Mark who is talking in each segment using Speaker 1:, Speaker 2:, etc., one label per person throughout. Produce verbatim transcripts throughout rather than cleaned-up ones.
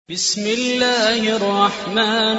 Speaker 1: بسم الله الرحمن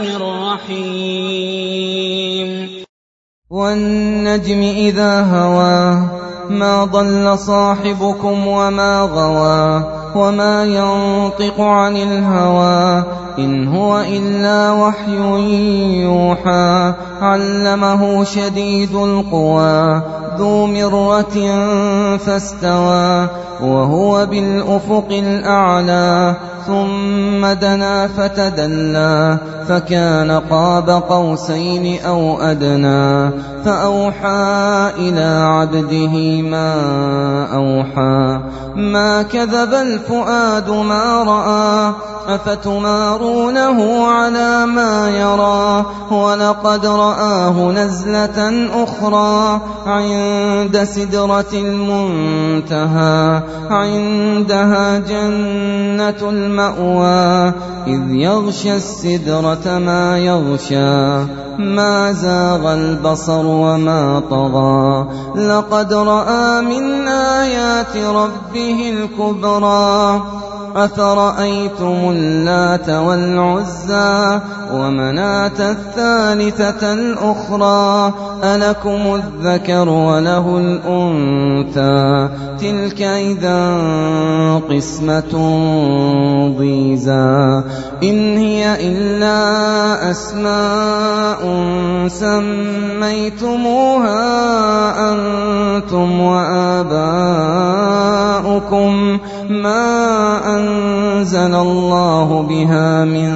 Speaker 1: الرحيم
Speaker 2: والنجم إذا هوى ما ضل صاحبكم وما غوى وما ينطق عن الهوى إن هو إلا وحي يوحى علمه شديد القوى ذو مرة فاستوى وهو بالأفق الأعلى ثم دنا فتدلى فكان قاب قوسين أو أدنى فأوحى إلى عبده ما أوحى ما كذب الفؤاد ما رأى أفتمارونه على ما يرى ولقد رآه نزلة أخرى عند سدرة المنتهى عندها جنة المأوى إذ يغشى السدرة ما يغشى ما زاغ البصر وما طغى لقد رأى من آيات ربه الكبرى أفرأيتم اللات والعزى ومناة الثالثة الأخرى ألكم الذكر وله الأنثى تلك إذا قسمة ضيزى إن هي إلا أسماء سميتموها أنتم وآباؤكم ما أنزل الله بها من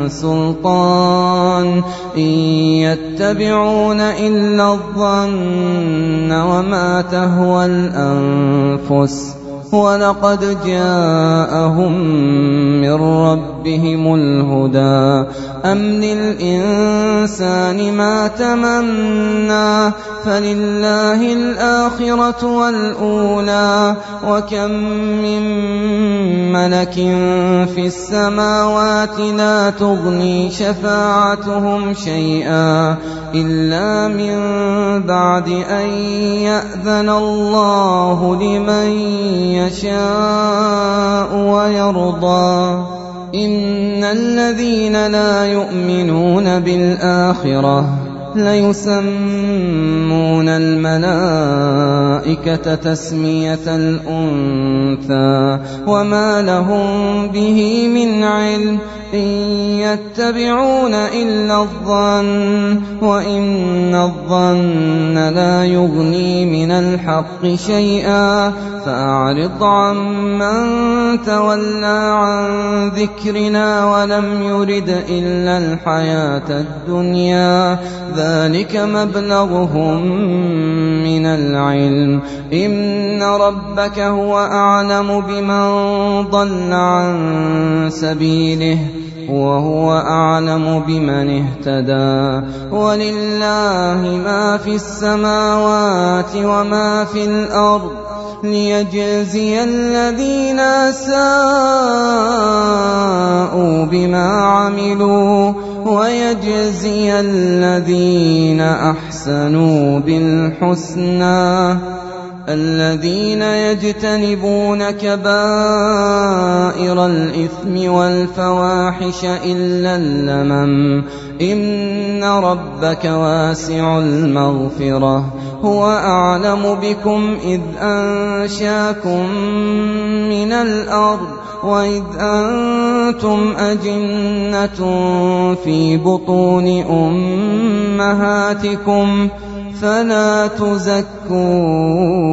Speaker 2: سلطان إن يتبعون إلا الظن وما تهوى الأنفس ولقد جاءهم من ربهم الهدى أم للإنسان ما تمنى فلله الآخرة والأولى وكم من ملك في السماوات لا تغني شفاعتهم شيئا إلا من بعد أن يأذن الله لمن يشاء ويرضى إن الذين لا يؤمنون بالآخرة ليسمون الملائكة تسمية الأنثى وما لهم به من علم إن يتبعون إلا الظن وإن الظن لا يغني من الحق شيئا فأعرض عمن تولى عن ذكرنا ولم يرد إلا الحياة الدنيا ذلك مبلغهم من العلم إن ربك هو أعلم بمن ضل عن سبيله وهو أعلم بمن اهتدى ولله ما في السماوات وما في الأرض ليجزي الذين أساءوا بما عملوا ويجزي الذين أحسنوا بالحسنى الذين يجتنبون كبائر الإثم والفواحش إلا اللمم إن ربك واسع المغفرة هو أعلم بكم إذ أنشاكم من الأرض وإذ أنتم أجنة في بطون أمهاتكم فلا تزكوا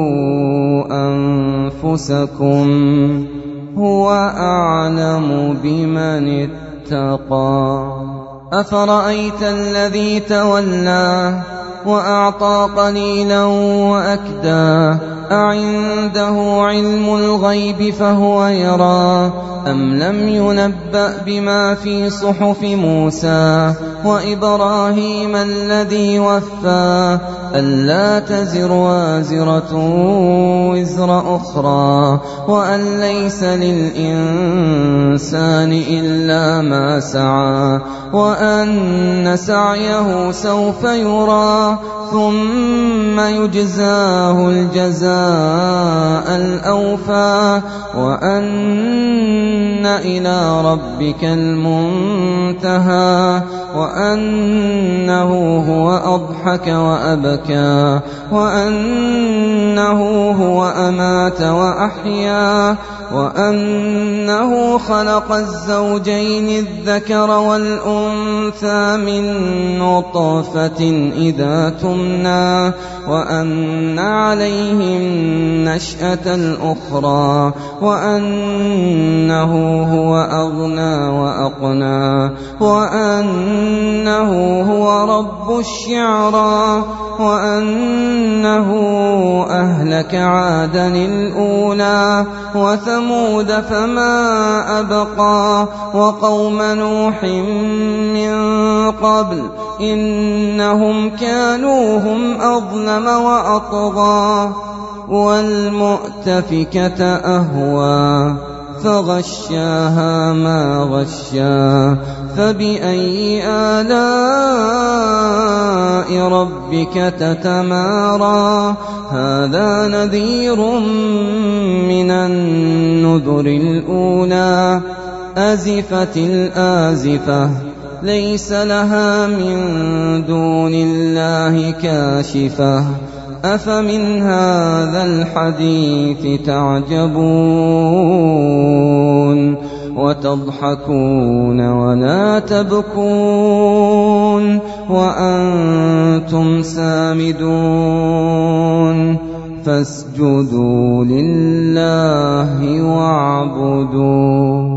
Speaker 2: أنفسكم هو أعلم بمن اتقى أفرأيت الذي تولى وأعطى قليلا وأكدى أعنده علم الغيب فهو يرى أم لم ينبأ بما في صحف موسى وإبراهيم الذي وفى ألا تزر وازرة وزر أخرى وأن ليس للإنسان إلا ما سعى وأن سعيه سوف يرى ثم يجزاه الجزاء الأوفى وأن إلى ربك المنتهى وأنه هو أضحك وأبكى وأنه هو أمات وأحيا وأنه خلق الزوجين الذكر والأنثى من نطفة إذا تمنى وأن عليه النشأة الأخرى وأنه هو أغنى وأقنى وأنه هو رب الشعرى وأنه أهلك عادا الأولى وثمود فما أبقى وقوم نوح من قبل إنهم كانوا هم أظلم وأطغى والمؤتفكة أهوى فغشاها ما غشا فبأي آلاء ربك تتمارى هذا نذير من النذر الأولى أزفت الآزفة ليس لها من دون الله كاشفة أفمن هذا الحديث تعجبون وتضحكون ولا تبكون وأنتم سامدون فاسجدوا لله واعبدوا